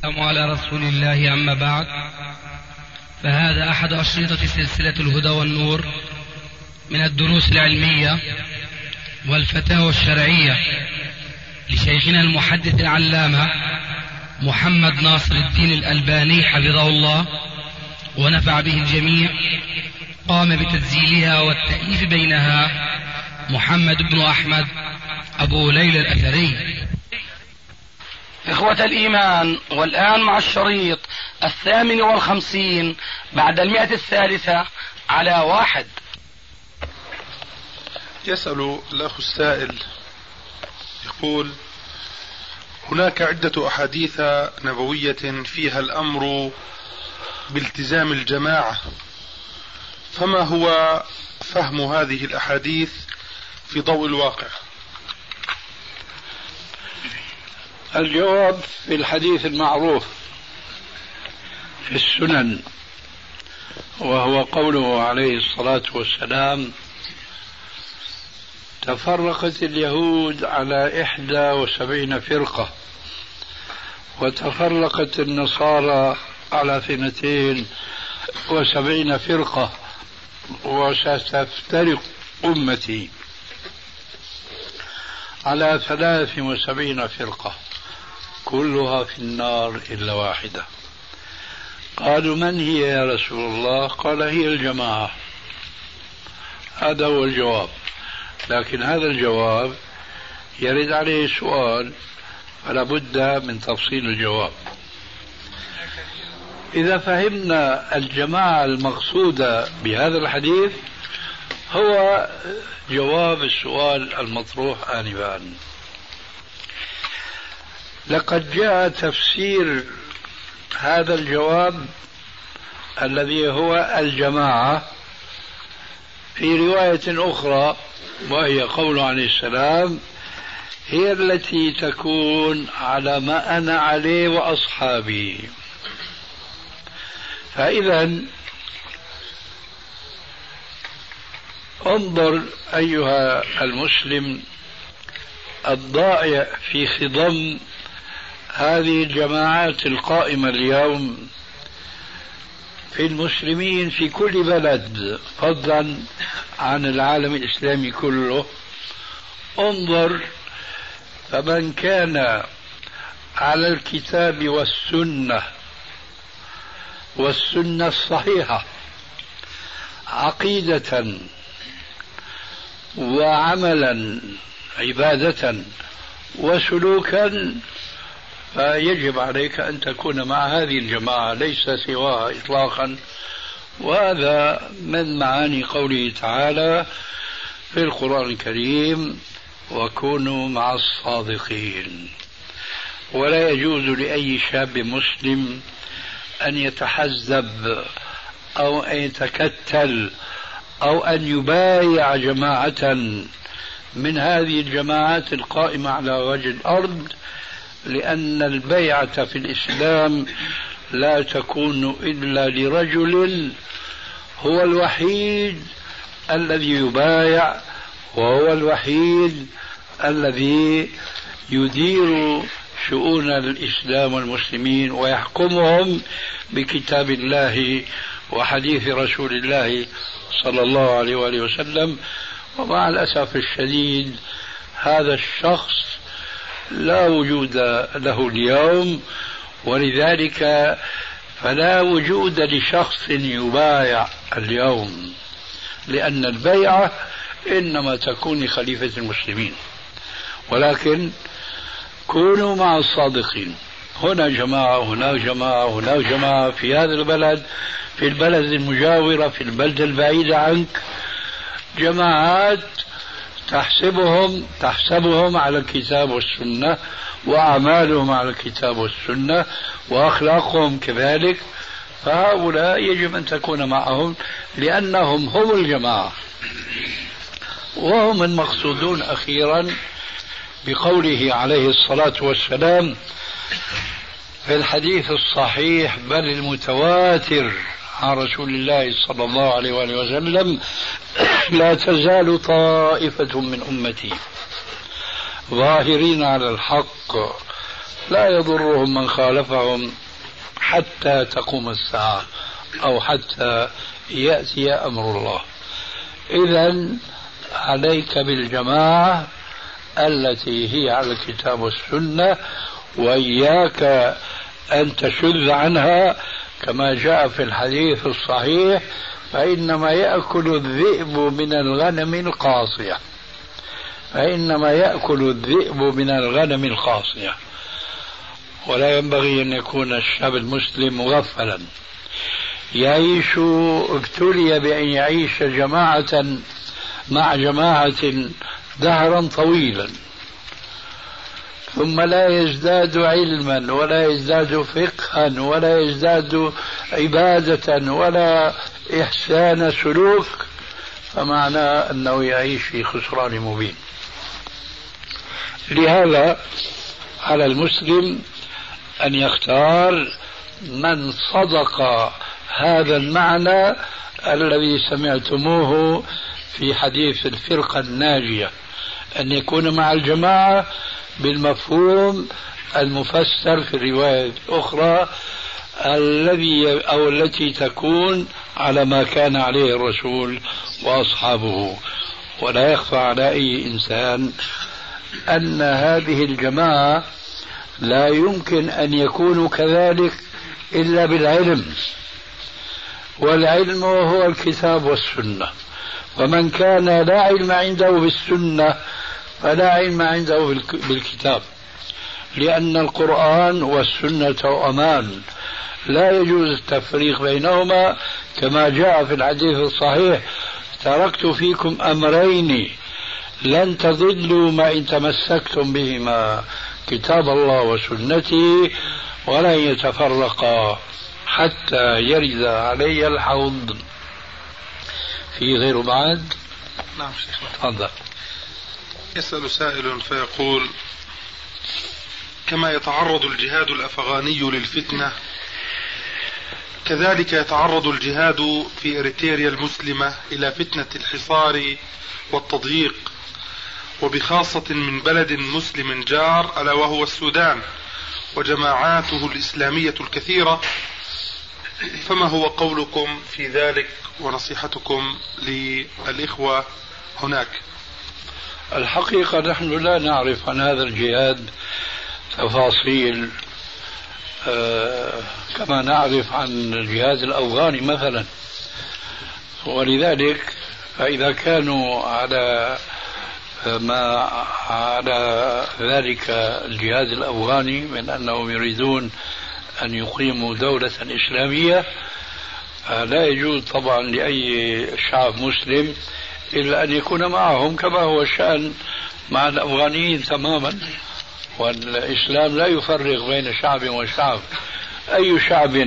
على رسول الله، أما بعد، فهذا أحد أشرطة سلسلة الهدى والنور من الدروس العلمية والفتاوى الشرعية لشيخنا المحدث العلامة محمد ناصر الدين الألباني حفظه الله ونفع به الجميع. قام بتسجيلها والتأليف بينها محمد بن أحمد أبو ليلى الأثري. إخوة الإيمان، والآن مع الشريط 58 بعد 100 على 1. يسأل الأخ السائل يقول: هناك عدة أحاديث نبوية فيها الأمر بالتزام الجماعة، فما هو فهم هذه الأحاديث في ضوء الواقع؟ الجواب في الحديث المعروف في السنن، وهو قوله عليه الصلاة والسلام: تفرقت اليهود على 71 فرقة، وتفرقت النصارى على 72 فرقة، وستفترق أمتي على 73 فرقة كلها في النار إلا واحدة. قالوا: من هي يا رسول الله؟ قال: هي الجماعة. هذا هو الجواب، لكن هذا الجواب يرد عليه سؤال، فلا بد من تفصيل الجواب. إذا فهمنا الجماعة المقصودة بهذا الحديث هو جواب السؤال المطروح آنفا. لقد جاء تفسير هذا الجواب الذي هو الجماعة في رواية أخرى، وهي قول عليه السلام: هي التي تكون على ما أنا عليه وأصحابي. فإذا انظر أيها المسلم الضائع في خضم هذه الجماعات القائمة اليوم في المسلمين في كل بلد، فضلا عن العالم الإسلامي كله. انظر، فمن كان على الكتاب والسنة الصحيحة عقيدة وعملا، عبادة وسلوكا، فيجب عليك أن تكون مع هذه الجماعة ليس سواها إطلاقا. وهذا من معاني قوله تعالى في القرآن الكريم: وكونوا مع الصادقين. ولا يجوز لأي شاب مسلم أن يتحزب أو أن يتكتل أو أن يبايع جماعة من هذه الجماعات القائمة على وجه الأرض، لأن البيعة في الإسلام لا تكون إلا لرجل هو الوحيد الذي يبايع، وهو الوحيد الذي يدير شؤون الإسلام والمسلمين ويحكمهم بكتاب الله وحديث رسول الله صلى الله عليه وآله وسلم. ومع الأسف الشديد هذا الشخص لا وجود له اليوم، ولذلك فلا وجود لشخص يبايع اليوم، لأن البيعة إنما تكون لخليفة المسلمين. ولكن كونوا مع الصادقين، هنا جماعة، هناك جماعة، هناك جماعة، في هذا البلد، في البلد المجاورة، في البلدة البعيدة عنك، جماعات تحسبهم على الكتاب والسنة، وأعمالهم على الكتاب والسنة، وأخلاقهم كذلك. فهؤلاء يجب أن تكون معهم، لأنهم هم الجماعة، وهم المقصودون أخيرا بقوله عليه الصلاة والسلام في الحديث الصحيح بل المتواتر عن رسول الله صلى الله عليه وآله وسلم: لا تزال طائفة من أمتي ظاهرين على الحق لا يضرهم من خالفهم حتى تقوم الساعة أو حتى يأتي أمر الله. إذن عليك بالجماعة التي هي على الكتاب والسنة، وإياك أن تشذ عنها، كما جاء في الحديث الصحيح: فإنما يأكل الذئب من الغنم القاصية، فإنما يأكل الذئب من الغنم القاصية. ولا ينبغي أن يكون الشاب المسلم مغفلا يعيش، ابتلي بأن يعيش جماعة مع جماعة دهرا طويلا، ثم لا يزداد علما ولا يزداد فقها ولا يزداد عبادة ولا إحسان سلوك، فمعنى أنه يعيش في خسران مبين. لهذا على المسلم أن يختار من صدق هذا المعنى الذي سمعتموه في حديث الفرقة الناجية، أن يكون مع الجماعة بالمفهوم المفسر في الرواية الأخرى الذي أو التي تكون على ما كان عليه الرسول وأصحابه. ولا يخفى على أي إنسان أن هذه الجماعة لا يمكن أن يكونوا كذلك إلا بالعلم، والعلم هو الكتاب والسنة. ومن كان لا علم عنده بالسنة فلا علم عنده بالكتاب، لأن القرآن والسنة أمان، لا يجوز التفريق بينهما، كما جاء في الحديث الصحيح: تركت فيكم أمرين لن تضلوا ما إن تمسكتم بهما، كتاب الله وسنتي، ولن يتفرقا حتى يرد علي الحوض. في غير بعد؟ نعم شيخ. تفضل. يسأل سائل فيقول: كما يتعرض الجهاد الأفغاني للفتنة، كذلك يتعرض الجهاد في إريتريا المسلمة إلى فتنة الحصار والتضييق، وبخاصة من بلد مسلم جار ألا وهو السودان وجماعاته الإسلامية الكثيرة، فما هو قولكم في ذلك ونصيحتكم للإخوة هناك؟ الحقيقة نحن لا نعرف عن هذا الجهاد تفاصيل كما نعرف عن الجهاد الأفغاني مثلا، ولذلك فإذا كانوا على ما على ذلك الجهاد الأفغاني من أنهم يريدون أن يقيموا دولة إسلامية، لا يجوز طبعا لأي شعب مسلم إلا أن يكون معهم، كما هو الشأن مع الأفغانيين تماما. والإسلام لا يفرق بين شعب وشعب، أي شعب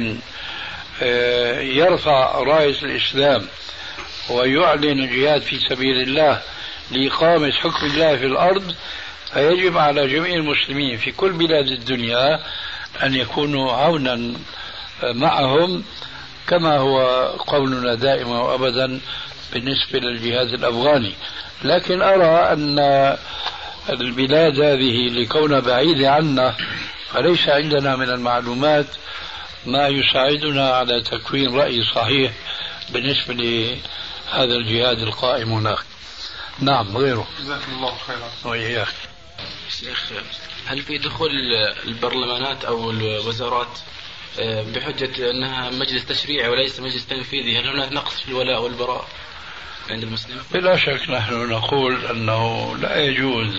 يرفع راية الإسلام ويعلن الجهاد في سبيل الله لإقامة حكم الله في الأرض، فيجب على جميع المسلمين في كل بلاد الدنيا أن يكونوا عونا معهم، كما هو قولنا دائما وأبدا بالنسبة للجهاد الأفغاني. لكن أرى أن البلاد هذه لكونها بعيدة عنا فليس عندنا من المعلومات ما يساعدنا على تكوين رأي صحيح بالنسبة لهذا الجهاد القائم هناك. نعم غيره. جزاكم الله خيرا. وإياك. شيخ، هل في دخول البرلمانات أو الوزارات بحجة أنها مجلس تشريعي وليس مجلس تنفيذي، هل هناك نقص في الولاء والبراء عند المسلمين؟ بلا شك نحن نقول أنه لا يجوز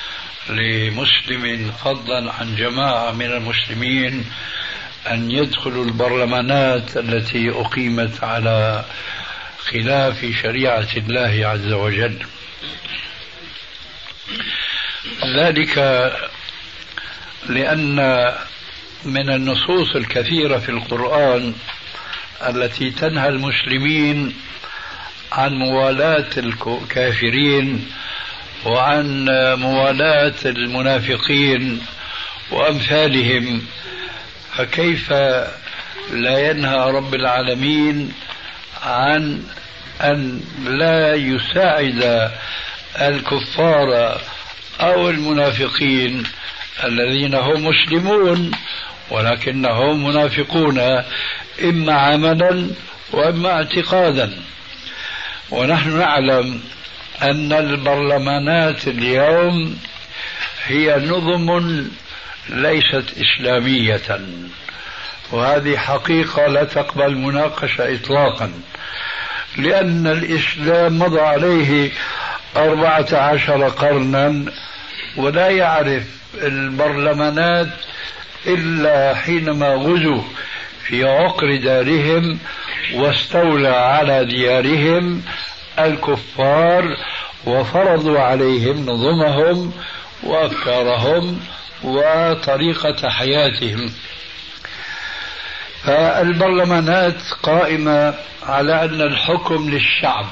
لمسلم فضلا عن جماعة من المسلمين أن يدخلوا البرلمانات التي أقيمت على خلاف شريعة الله عز وجل. ذلك لأن من النصوص الكثيرة في القرآن التي تنهى المسلمين عن موالاة الكافرين وعن موالاة المنافقين وأمثالهم، فكيف لا ينهى رب العالمين عن أن لا يساعد الكفار أو المنافقين الذين هم مسلمون ولكنهم منافقون إما عملا وإما اعتقادا. ونحن نعلم أن البرلمانات اليوم هي نظم ليست إسلامية، وهذه حقيقة لا تقبل مناقشة إطلاقا، لأن الإسلام مضى عليه 14 قرنا ولا يعرف البرلمانات إلا حينما غزوا في عقر دارهم واستولى على ديارهم الكفار وفرضوا عليهم نظمهم وأفكارهم وطريقة حياتهم. فالبرلمانات قائمة على أن الحكم للشعب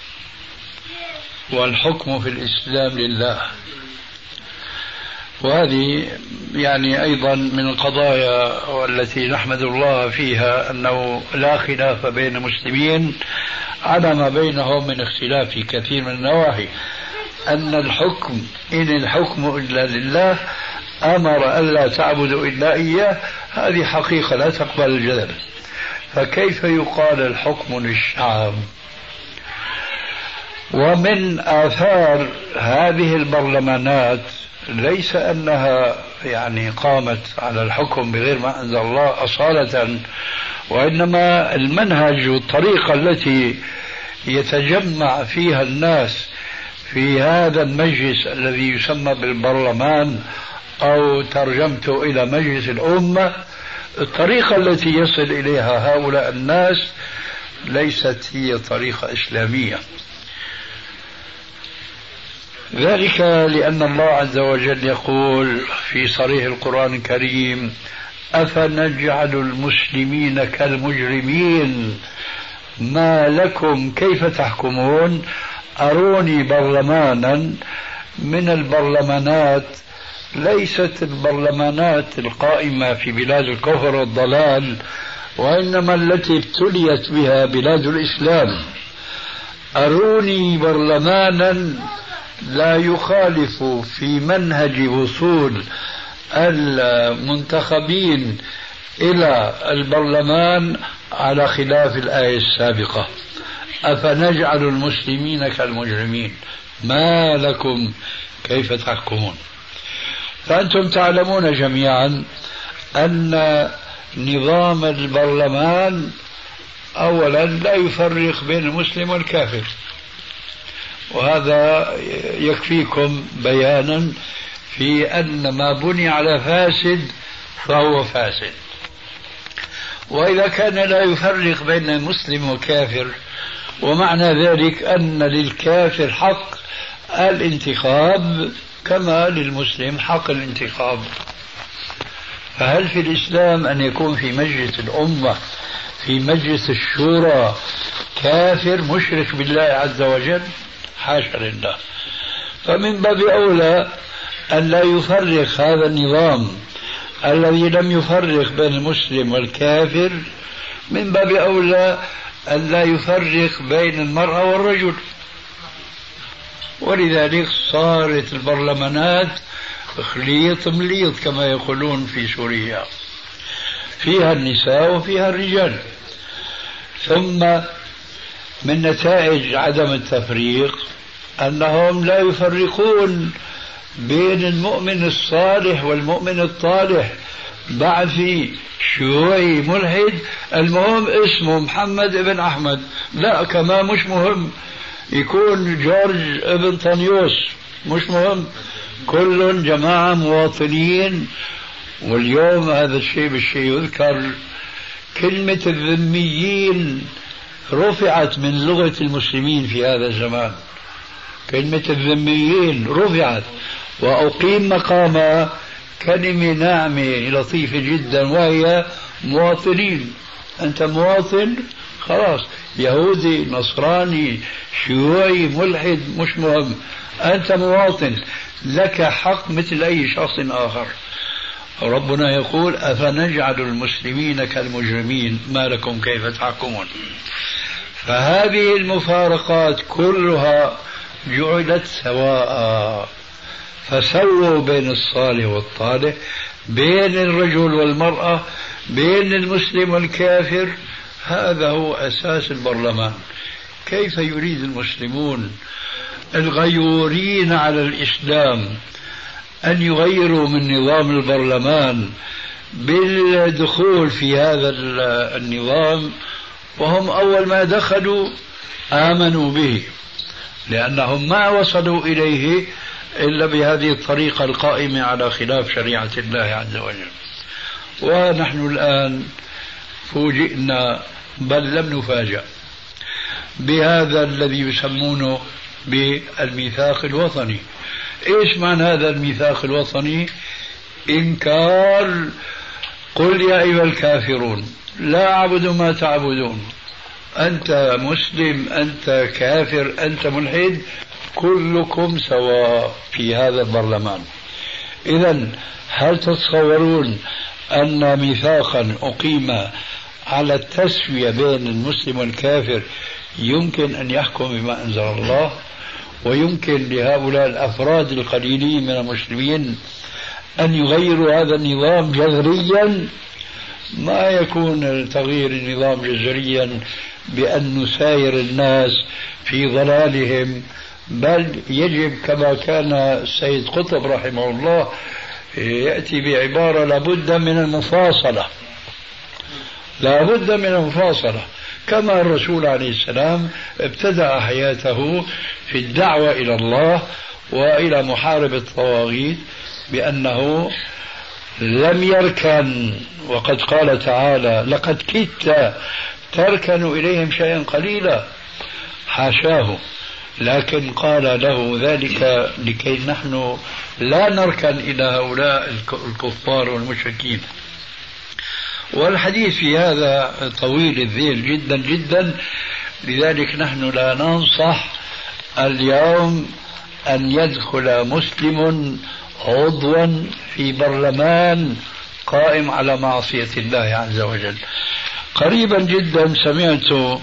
والحكم في الإسلام لله، وهذه يعني أيضا من القضايا والتي نحمد الله فيها أنه لا خلاف بين المسلمين على ما بينهم من اختلاف في كثير من النواحي، أن الحكم إن الحكم إلا لله، أمر ألا تعبدوا إلا إياه، هذه حقيقة لا تقبل الجدل. فكيف يقال الحكم للشعب؟ ومن آثار هذه البرلمانات ليس أنها يعني قامت على الحكم بغير ما أنزل الله أصالة، وإنما المنهج والطريقة التي يتجمع فيها الناس في هذا المجلس الذي يسمى بالبرلمان أو ترجمته إلى مجلس الأمة، الطريقة التي يصل إليها هؤلاء الناس ليست هي طريقة إسلامية. ذلك لأن الله عز وجل يقول في صريح القرآن الكريم: أفنجعل المسلمين كالمجرمين ما لكم كيف تحكمون. أروني برلمانا من البرلمانات، ليست البرلمانات القائمة في بلاد الكفر والضلال، وإنما التي ابتليت بها بلاد الإسلام. أروني برلمانا لا يخالف في منهج وصول المنتخبين إلى البرلمان على خلاف الآية السابقة: أفنجعل المسلمين كالمجرمين ما لكم كيف تحكمون. فأنتم تعلمون جميعا أن نظام البرلمان أولا لا يفرق بين المسلم والكافر، وهذا يكفيكم بيانا في أن ما بني على فاسد فهو فاسد. وإذا كان لا يفرق بين المسلم والكافر، ومعنى ذلك أن للكافر حق الانتخاب كما للمسلم حق الانتخاب. فهل في الإسلام أن يكون في مجلس الأمة في مجلس الشورى كافر مشرك بالله عز وجل؟ حاشا لله. فمن باب أولى أن لا يفرق هذا النظام الذي لم يفرق بين المسلم والكافر، من باب أولى أن لا يفرق بين المرأة والرجل. ولذلك صارت البرلمانات خليط مليط كما يقولون في سوريا، فيها النساء وفيها الرجال. ثم من نتائج عدم التفريق أنهم لا يفرقون بين المؤمن الصالح والمؤمن الطالح، بعثي شيوعي ملحد المهم اسمه محمد ابن أحمد، لا كمان مش مهم يكون جورج ابن طنيوس، مش مهم، كل جماعة مواطنين. واليوم هذا الشيء بالشيء يذكر، كلمة الذميين رفعت من لغة المسلمين في هذا الزمان، كلمة الذميين رفعت وأقيم مقامها كلمة ناعمة لطيفة جدا، وهي مواطنين. أنت مواطن خلاص، يهودي نصراني شيوعي ملحد مش مهم، أنت مواطن لك حق مثل أي شخص آخر. ربنا يقول: أفنجعل المسلمين كالمجرمين ما لكم كيف تحكمون. فهذه المفارقات كلها جعلت سواء، فسووا بين الصالح والطالح، بين الرجل والمرأة، بين المسلم والكافر. هذا هو أساس البرلمان. كيف يريد المسلمون الغيورين على الإسلام أن يغيروا من نظام البرلمان بالدخول في هذا النظام، وهم أول ما دخلوا آمنوا به، لأنهم ما وصلوا إليه إلا بهذه الطريقة القائمة على خلاف شريعة الله عز وجل. ونحن الآن فوجئنا، بل لم نفاجأ، بهذا الذي يسمونه بالميثاق الوطني. إيش معنى هذا الميثاق الوطني؟ إنكار قل يا أيها الكافرون لا أعبد ما تعبدون، أنت مسلم، أنت كافر، أنت ملحد، كلكم سواء في هذا البرلمان. إذن هل تتصورون أن ميثاقا أقيم على التسوية بين المسلم والكافر يمكن أن يحكم بما أنزل الله؟ ويمكن لهؤلاء الأفراد القليلين من المسلمين أن يغيروا هذا النظام جذريا؟ ما يكون تغيير النظام جذريا بأن نساير الناس في ضلالهم، بل يجب كما كان السيد قطب رحمه الله يأتي بعبارة لابد من المفاصلة، لابد من المفاصلة، كما الرسول عليه السلام ابتدأ حياته في الدعوة إلى الله وإلى محاربة الطواغيت بأنه لم يركن، وقد قال تعالى لقد كدت تركن إليهم شيئا قليلا، حاشاه، لكن قال له ذلك لكي نحن لا نركن إلى هؤلاء الكفار والمشركين. والحديث في هذا طويل الذيل جدا جدا، لذلك نحن لا ننصح اليوم أن يدخل مسلم عضوا في برلمان قائم على معصية الله عز وجل. قريبا جدا سمعت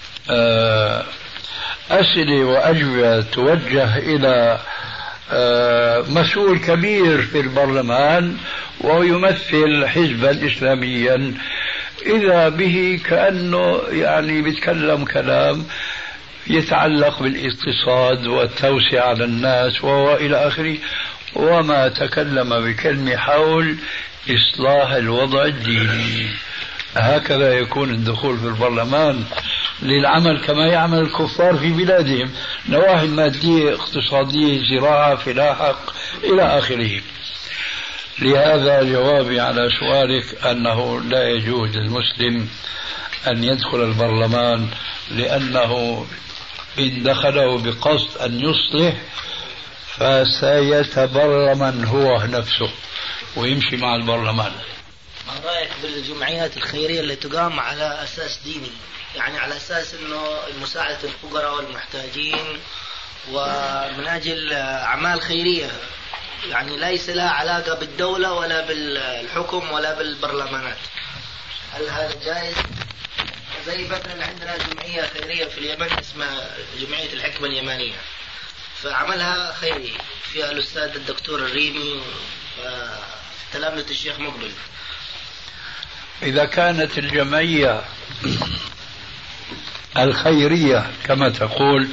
أسئلة وأجوبة توجه إلى مسؤول كبير في البرلمان وهو يمثل حزبا إسلاميا، إذا به كأنه يعني بيتكلم كلام يتعلق بالاقتصاد والتوسعة على الناس وإلى آخره، وما تكلم بكلمة حول إصلاح الوضع الديني. هكذا يكون الدخول في البرلمان للعمل كما يعمل الكفار في بلادهم، نواحي مادية، اقتصادية، زراعة، فلاحة إلى آخره. لهذا جوابي على سؤالك أنه لا يجوز للمسلم أن يدخل البرلمان، لأنه إن دخله بقصد أن يصلح فسيتبرمن هو نفسه ويمشي مع البرلمان. ما رأيك بالجمعيات الخيرية اللي تقام على أساس ديني، يعني على أساس أنه مساعدة الفقراء والمحتاجين ومن أجل أعمال خيرية، يعني ليس لها علاقة بالدولة ولا بالحكم ولا بالبرلمانات؟ هل هذا جائز؟ زي مثلا عندنا جمعية خيرية في اليمن اسمها جمعية الحكمة اليمانية، فعملها خيري فيها الأستاذ الدكتور الريمي وتلامذة الشيخ مقبل. إذا كانت الجمعية الخيرية كما تقول،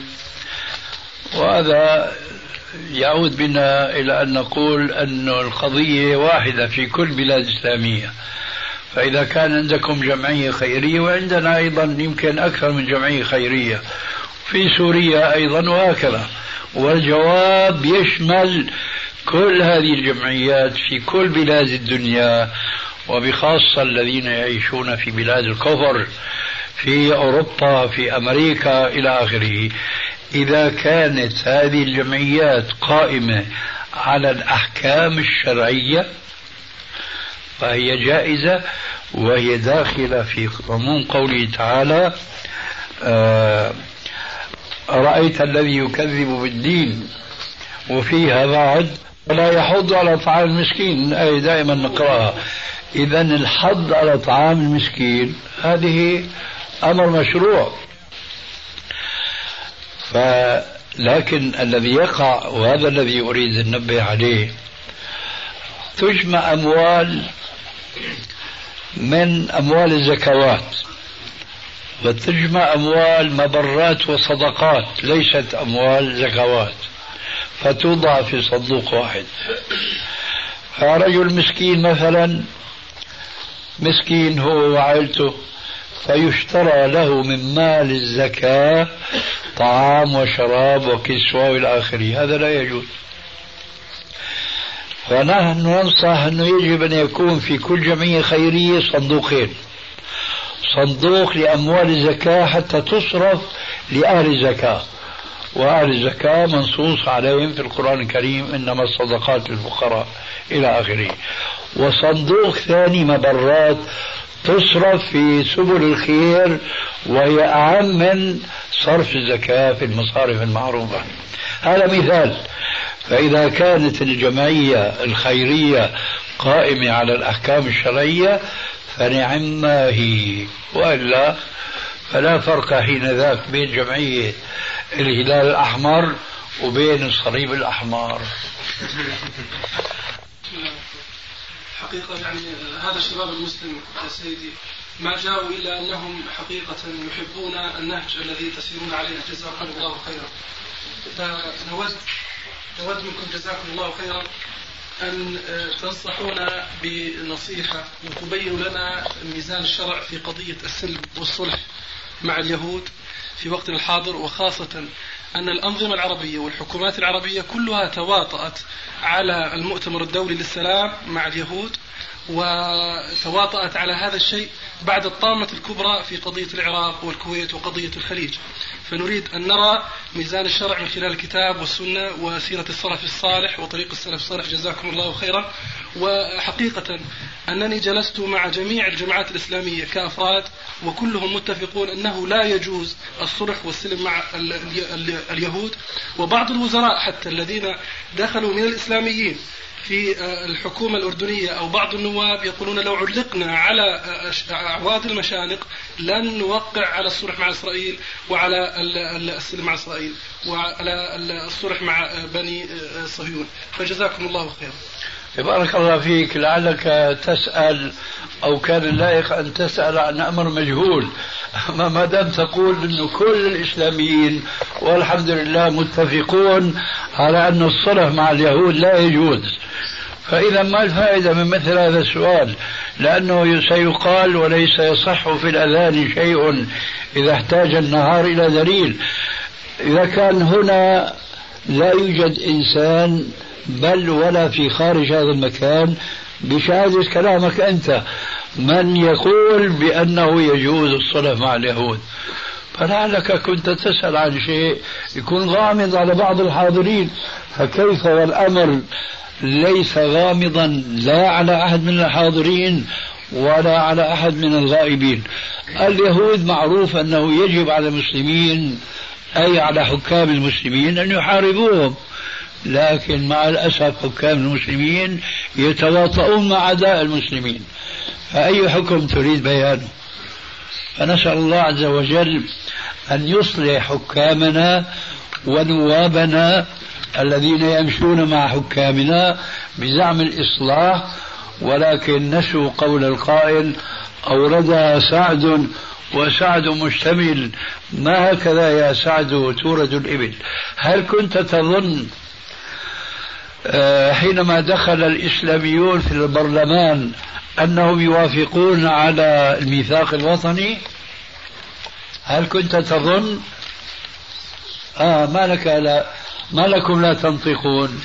وهذا يعود بنا إلى أن نقول أن القضية واحدة في كل بلاد إسلامية، فإذا كان عندكم جمعية خيرية وعندنا أيضا يمكن أكثر من جمعية خيرية في سوريا أيضا وهكذا، والجواب يشمل كل هذه الجمعيات في كل بلاد الدنيا، وبخاصة الذين يعيشون في بلاد الكفر في أوروبا في أمريكا إلى آخره. إذا كانت هذه الجمعيات قائمة على الأحكام الشرعية فهي جائزة، وهي داخلة في ضمن قوله تعالى رأيت الذي يكذب بالدين، وفيها بعد ولا يحض على طعام المسكين، أي دائما نقرأها. إذن الحض على طعام المسكين هذه أمر مشروع، لكن الذي يقع، وهذا الذي أريد أن ننبه عليه، تجمع أموال من أموال الزكوات، وتجمع أموال مبرات وصدقات ليست أموال زكوات، فتوضع في صندوق واحد. فرجل مسكين مثلا، مسكين هو وعائلته، فيشترى له من مال الزكاة طعام وشراب وكسوة إلى آخره، هذا لا يجوز. فنحن ننصح أنه يجب أن يكون في كل جمعية خيرية صندوقين: صندوق لأموال الزكاة حتى تصرف لأهل الزكاة، وأهل الزكاة منصوص عليهم في القرآن الكريم إنما الصدقات للفقراء إلى آخره، وصندوق ثاني مبرات تصرف في سبل الخير، وهي أهم من صرف الزكاة في المصارف المعروفة. هذا مثال. فإذا كانت الجمعية الخيرية قائمة على الأحكام الشرعية فنعم ما هي، وإلا فلا فرق حين ذاك بين جمعية الهلال الأحمر وبين الصليب الأحمر. حقيقة يعني هذا الشباب المسلم يا سيدي ما جاءوا إلا أنهم حقيقة يحبون النهج الذي تسيرون عليه، جزاكم الله خيرا. نود منكم جزاكم الله خيرا أن تنصحونا بنصيحة وتبين لنا ميزان الشرع في قضية السلم والصلح مع اليهود في وقت الحاضر، وخاصة أن الأنظمة العربية والحكومات العربية كلها تواطأت على المؤتمر الدولي للسلام مع اليهود، وتواطأت على هذا الشيء بعد الطامة الكبرى في قضية العراق والكويت وقضية الخليج. فنريد أن نرى ميزان الشرع من خلال الكتاب والسنة وسيرة السلف الصالح وطريق السلف الصالح، جزاكم الله خيرا. وحقيقة أنني جلست مع جميع الجماعات الإسلامية كأفراد، وكلهم متفقون أنه لا يجوز الصلح والسلم مع اليهود، وبعض الوزراء حتى الذين دخلوا من الإسلاميين في الحكومة الأردنية أو بعض النواب يقولون لو علقنا على أعواد المشانق لن نوقع على الصلح مع إسرائيل وعلى السلم مع إسرائيل وعلى الصلح مع بني صهيون. فجزاكم الله خيرا. بارك الله فيك. لعلك تسأل أو كان اللائق أن تسأل عن أمر مجهول، ما دام تقول أن كل الإسلاميين والحمد لله متفقون على أن الصلح مع اليهود لا يجوز، فإذا ما الفائدة من مثل هذا السؤال؟ لأنه سيقال وليس يصح في الأذان شيء إذا احتاج النهار إلى دليل. إذا كان هنا لا يوجد إنسان بل ولا في خارج هذا المكان بشهادة كلامك أنت من يقول بأنه يجوز الصلح مع اليهود، فلعلك كنت تسأل عن شيء يكون غامض على بعض الحاضرين، فكيف والأمر ليس غامضا لا على أحد من الحاضرين ولا على أحد من الغائبين. اليهود معروف أنه يجب على المسلمين أي على حكام المسلمين أن يحاربوهم، لكن مع الأسف حكام المسلمين يتواطؤون مع أعداء المسلمين، فأي حكم تريد بيانه؟ فنسأل الله عز وجل أن يصلح حكامنا ونوابنا الذين يمشون مع حكامنا بزعم الإصلاح، ولكن نسوا قول القائل أوردها سعد وسعد مشتمل، ما هكذا يا سعد تورد الإبل. هل كنت تظن حينما دخل الإسلاميون في البرلمان أنهم يوافقون على الميثاق الوطني؟ هل كنت تظن؟ ما لكم لا تنطقون؟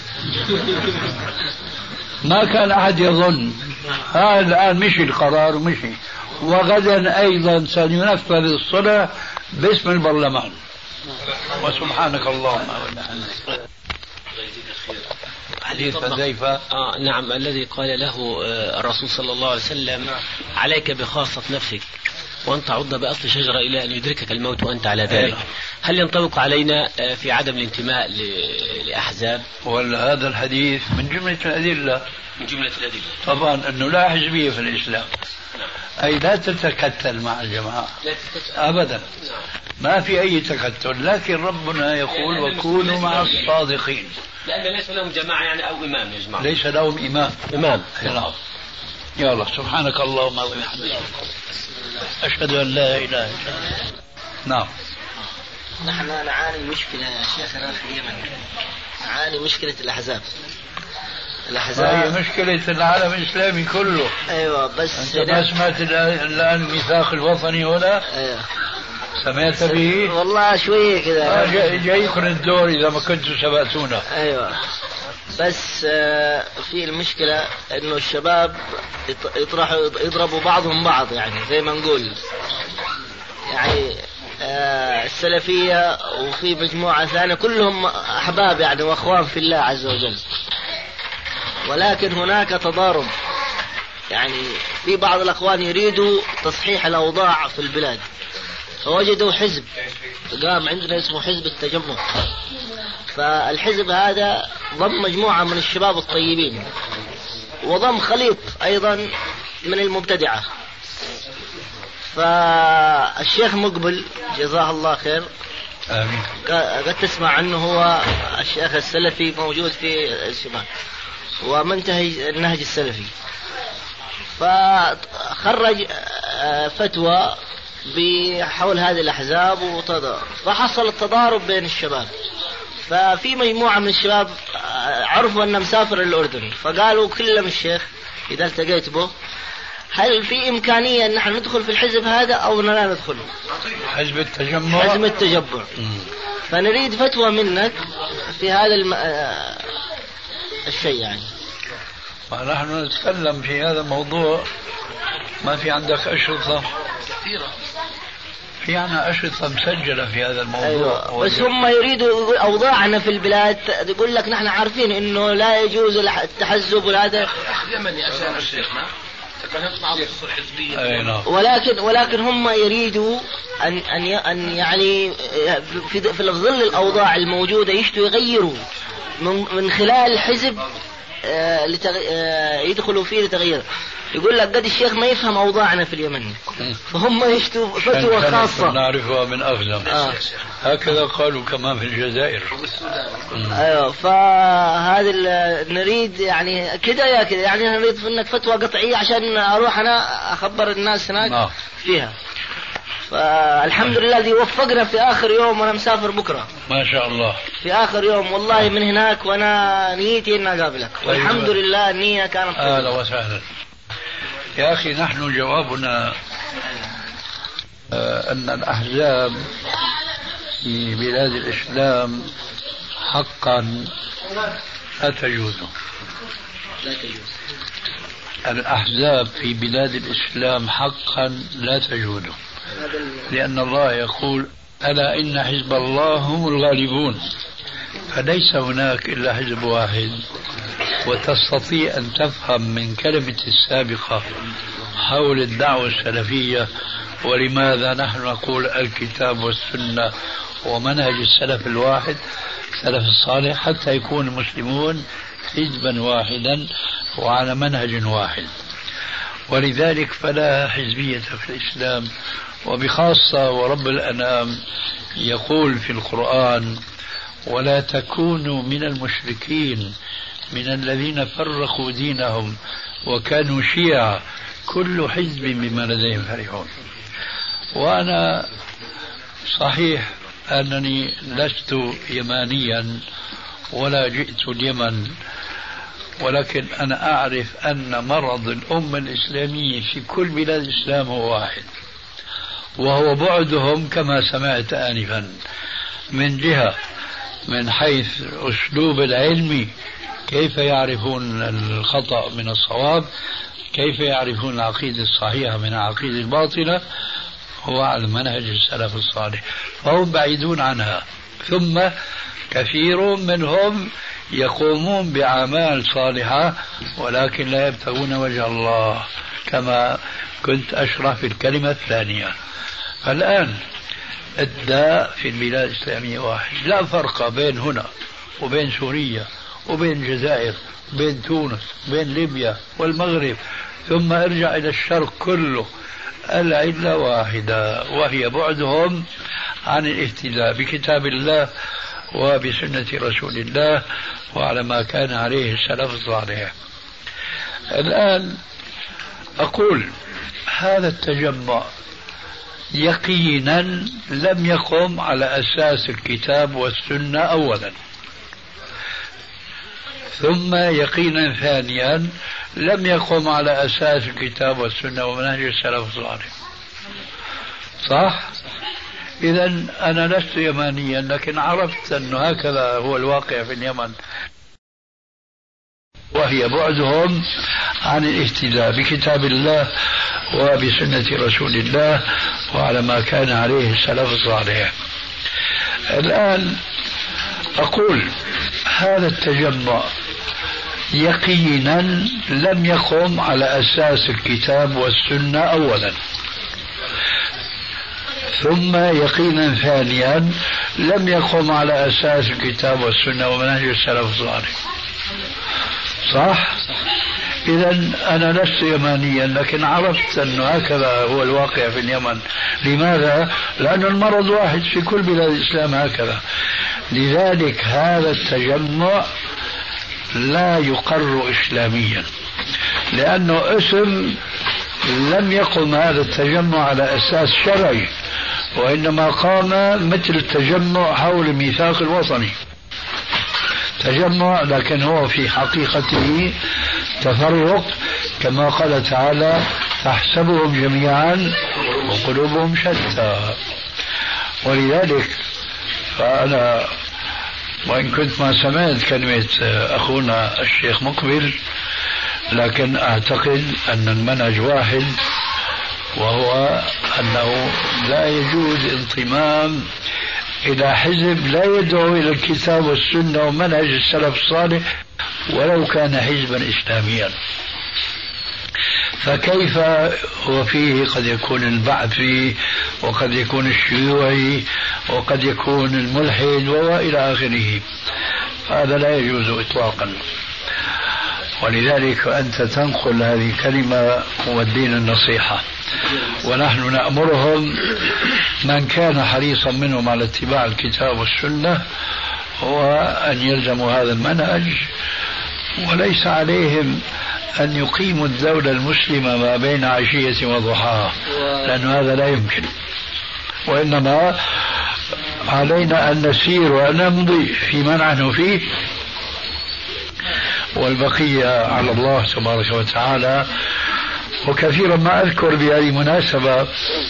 ما كان أحد يظن. الآن مشي القرار ومشي، وغدا أيضا سننفذ الصلح باسم البرلمان. وسبحانك اللهم وبحمدك. حديث حذيفة نعم، الذي قال له الرسول صلى الله عليه وسلم عليك بخاصة نفسك وأن تعض بأصل شجرة إلى أن يدركك الموت وأنت على ذلك. هل ينطبق علينا في عدم الانتماء لأحزاب؟ ولا هذا الحديث من جملة الأدلة؟ من جملة الأدلة طبعا أنه لا حزبية في الإسلام. أي لا تتكتل مع الجماعة أبدا، ما في أي تكتل، لكن ربنا يقول وكونوا مع الصادقين، لأن ليس لهم جماعة يعني أو إمام يا جماعة، ليس لهم إمام. نعم. يا الله سبحانك اللهم وبحمدك أشهد أن لا إله إلا أنت. نعم. نحن نعاني مشكلة يا شيخنا في اليمن، نعاني مشكلة الأحزاب. هي مشكلة العالم الإسلامي كله. أيوة بس أنت ما سمعت الآن الميثاق الوطني ولا؟ أيوة سمعت به؟ والله شوية كذا. جايكم الدور إذا ما كنتوا سبقتونا. أيوة بس في المشكلة إنه الشباب يضربوا بعضهم بعض، يعني زي ما نقول يعني السلفية وفي مجموعة ثانية كلهم أحباب يعني وأخوان في الله عز وجل، ولكن هناك تضارب. يعني في بعض الأخوان يريدوا تصحيح الأوضاع في البلاد، فوجدوا حزب قام عندنا اسمه حزب التجمع، فالحزب هذا ضم مجموعة من الشباب الطيبين وضم خليط أيضا من المبتدعة. فالشيخ مقبل جزاه الله خير قد تسمع عنه، هو الشيخ السلفي موجود في الشمال ومنتهج النهج السلفي، فخرج فتوى بحول هذه الأحزاب فحصل التضارب بين الشباب. ففي مجموعة من الشباب عرفوا أنه مسافر الأردن، فقالوا كلهم الشيخ إذا التقيت به هل في إمكانية أن نحن ندخل في الحزب هذا أو لا ندخله؟ حزب التجمع. حزب التجمع. فنريد فتوى منك في هذا الشيء يعني. نحن نتكلم في هذا الموضوع، ما في عندك أشرطة كثيرة؟ في عنا أشرطة مسجلة في هذا الموضوع. أيوة. بس هم يريدوا أوضاعنا في البلاد، يقول لك نحن عارفين إنه لا يجوز التحزب وهذا ولكن هم يريدوا أن يعني في ظل الأوضاع الموجودة يغيروا من خلال حزب يدخلوا فيه لتغيير. يقول لك قد الشيخ ما يفهم أوضاعنا في اليمن، فهم يشتوا فتوى خاصة نعرفها من أقدم. هكذا قالوا كمان في الجزائر. أيوة. فهذا نريد يعني كده يا كده، يعني نريد منك فتوى قطعية عشان أروح أنا أخبر الناس هناك فيها. فالحمد لله الذي وفقنا في آخر يوم، وأنا مسافر بكرة ما شاء الله في آخر يوم والله من هناك، وأنا نيتي أن أقابلك والحمد لله النية كانت طيبة. أهلا وسهلا يا أخي. نحن جوابنا أن الأحزاب في بلاد الإسلام حقا لا تجوز. الأحزاب في بلاد الإسلام حقا لا تجوز، لأن الله يقول ألا إن حزب الله هم الغالبون، فليس هناك إلا حزب واحد. وتستطيع أن تفهم من كلمة السابقة حول الدعوة السلفية ولماذا نحن نقول الكتاب والسنة ومنهج السلف الواحد السلف الصالح، حتى يكون المسلمون حزبا واحدا وعلى منهج واحد. ولذلك فلا حزبية في الإسلام، وبخاصة ورب الأنام يقول في القرآن ولا تكونوا من المشركين من الذين فرقوا دينهم وكانوا شيعا كل حزب بما لديهم فرحون. وأنا صحيح أنني لست يمانيا ولا جئت اليمن، ولكن أنا أعرف أن مرض الأمة الإسلامية في كل بلاد الإسلام هو واحد، وهو بعدهم كما سمعت آنفا من جهة من حيث أسلوب العلم، كيف يعرفون الخطأ من الصواب، كيف يعرفون العقيدة الصحيحة من العقيدة الباطلة، هو على منهج السلف الصالح، فهم بعيدون عنها. ثم كثير منهم يقومون بأعمال صالحة ولكن لا يبتغون وجه الله، كما كنت أشرح في الكلمة الثانية. الآن الداء في البلاد الإسلامية واحد، لا فرق بين هنا وبين سوريا وبين الجزائر وبين تونس وبين ليبيا والمغرب، ثم ارجع إلى الشرق كله العلة واحدة، وهي بعدهم عن الاهتداء بكتاب الله وبسنة رسول الله وعلى ما كان عليه السلف الصالح. الآن أقول هذا التجمع يقينا لم يقم على أساس الكتاب والسنة أولا، ثم يقينا ثانيا لم يقم على أساس الكتاب والسنة ومنهج السلف الصالح. صح؟ إذا أنا لست يمانيا، لكن عرفت أن هكذا هو الواقع في اليمن، وهي بعدهم عن الاهتداء بكتاب الله وبسنة رسول الله وعلى ما كان عليه السلف الصالح. الآن أقول هذا التجمع يقينا لم يقم على أساس الكتاب والسنة أولا، ثم يقينا ثانيا لم يقم على أساس الكتاب والسنة ومنهج السلف الصالح. صح؟ إذا أنا لست يمانيا، لكن عرفت أن هكذا هو الواقع في اليمن. لماذا؟ لأن المرض واحد في كل بلاد الإسلام هكذا. لذلك هذا التجمع لا يقر إسلاميا، لأنه اسم لم يقم هذا التجمع على أساس شرعي، وإنما قام مثل التجمع حول الميثاق الوطني، تجمع لكن هو في حقيقته تفرق، كما قال تعالى تحسبهم جميعا وقلوبهم شتى. ولذلك فأنا وإن كنت ما سمعت كلمة أخونا الشيخ مقبل، لكن أعتقد أن المنهج واحد، وهو أنه لا يجوز انضمام إلى حزب لا يدعو إلى الكتاب والسنة ومنهج السلف الصالح ولو كان حزبا إسلاميا. فكيف وفيه قد يكون البعثي وقد يكون الشيوعي وقد يكون الملحد وإلى آخره، هذا لا يجوز إطلاقا. ولذلك أنت تنقل هذه الكلمة والدين النصيحة، ونحن نأمرهم من كان حريصا منهم على اتباع الكتاب والسنة هو أن يلزموا هذا المنهج، وليس عليهم أن يقيموا الدولة المسلمة ما بين عشية وضحاها، لأن هذا لا يمكن. وإنما علينا أن نسير ونمضي فيما نحن فيه، والبقية على الله تبارك وتعالى. وكثيرا ما أذكر بهذه المناسبة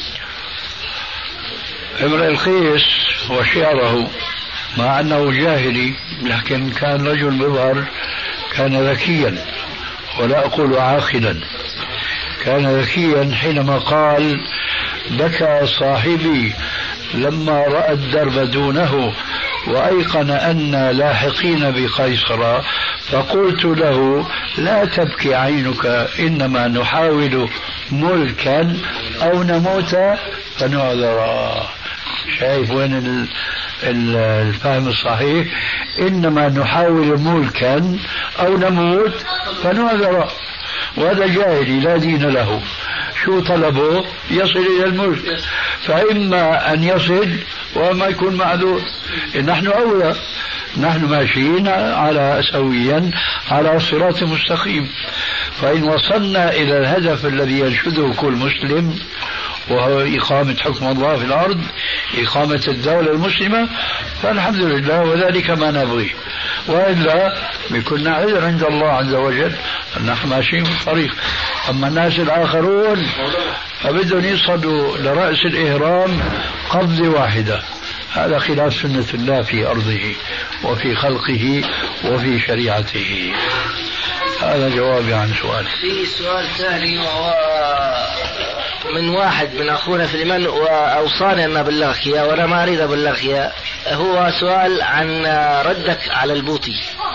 امرئ القيس وشعره، مع أنه جاهلي لكن كان رجل بظهر، كان ذكيا ولا أقول عاقلا، كان ذكيا حينما قال بكى صاحبي لما رأى الدرب دونه وأيقن أن لاحقين بقيصر، فقلت له لا تبكي عينك، إنما نحاول ملكا أو نموت فنعذر. شايف وين الفهم الصحيح؟ إنما نحاول ملكا أو نموت فنعذر. وهذا جاهلي لا دين له، شو طلبه؟ يصل إلى الملك، فإما أن يصل وما يكون معذور. نحن أولى، نحن ماشيين على سويا على صراط مستقيم. فإن وصلنا إلى الهدف الذي ينشده كل مسلم، وهو إقامة حكم الله في الأرض، إقامة الدولة المسلمة، فالحمد لله، وذلك ما نبغي. وإلا بكنا عذر عند الله عز وجل أن نحن ماشيين في الطريق. أما الناس الآخرون فبدهم يصعدوا لرأس الإهرام قبضة واحدة، هذا خلاف سنة الله في أرضه وفي خلقه وفي شريعته. هذا جوابي عن سؤالي. في سؤال ثاني، وهو من واحد من أخونا في اليمن وأوصاني أن أبلغك إياه وأنا ما أريد أبلغك إياه. هو سؤال عن ردك على البوطي،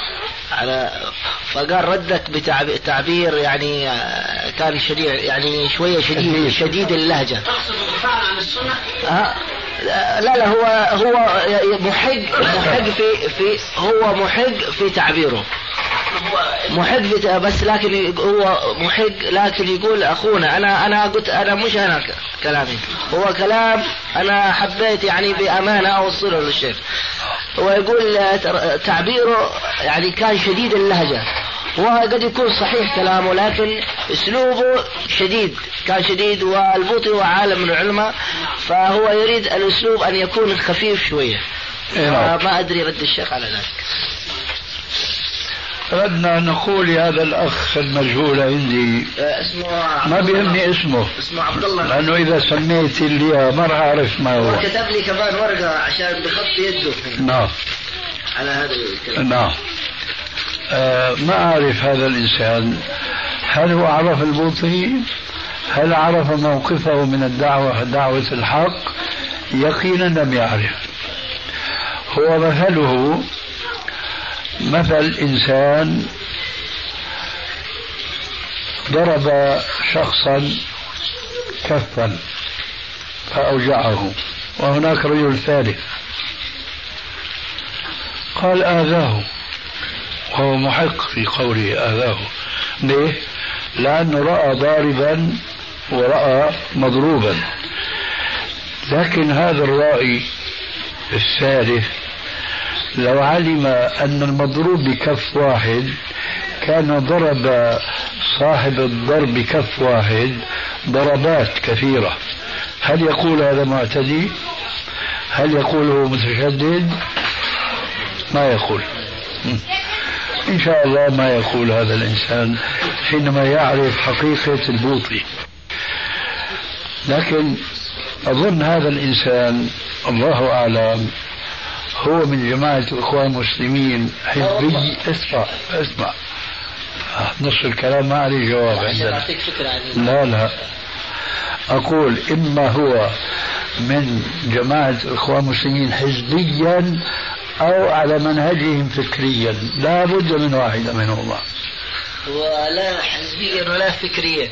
فقال ردك بتعبير يعني كان شديد، يعني شوية شديد اللهجة. تقصد الدفاع عن السنة؟ لا هو محق في تعبيره، محق بس لكن هو محق، لكن يقول أخونا أنا قلت أنا مش أنا كلامي، هو كلام أنا حبيت يعني بأمانة أوصله للشيخ. هو يقول تعبيره يعني كان شديد اللهجة، وقد يكون صحيح كلامه لكن اسلوبه شديد، كان شديد، والبوطي هو عالم من العلماء، فهو يريد الاسلوب ان يكون خفيف شويه. ما ادري رد الشيخ على ذلك. ردنا نقول هذا الاخ المجهول عندي اسمه ما بيهمني اسمه عبد الله، لانه اذا سميت اللي ما راح اعرف ما هو. كتب لي كمان ورقه عشان بخط يده. نعم على هذا الكلام. نعم. ما أعرف هذا الإنسان، هل هو عرف البوطي؟ هل عرف موقفه من الدعوة، دعوة الحق؟ يقينا لم يعرف. هو مثله مثل إنسان ضرب شخصا كفا فأوجعه، وهناك رجل ثالث قال آذاه، وهو محق في قوله آذاه. ليه؟ لأنه رأى ضاربا ورأى مضروبا، لكن هذا الرائي الثالث لو علم أن المضروب بكف واحد كان ضرب صاحب الضرب بكف واحد ضربات كثيرة. هل يقول هذا معتدي؟ هل يقول هو متشدد؟ ما يقول. إن شاء الله ما يقول هذا الإنسان حينما يعرف حقيقة البوطي. لكن أظن هذا الإنسان الله أعلم هو من جماعة الإخوان المسلمين حزبي. اسمع نص الكلام ما عليه جواب عندنا. لا أقول إما هو من جماعة الإخوان المسلمين حزبيا أو على منهجهم فكريا، لا بد من واحدة منهما. ولا حزبيا ولا فكريا،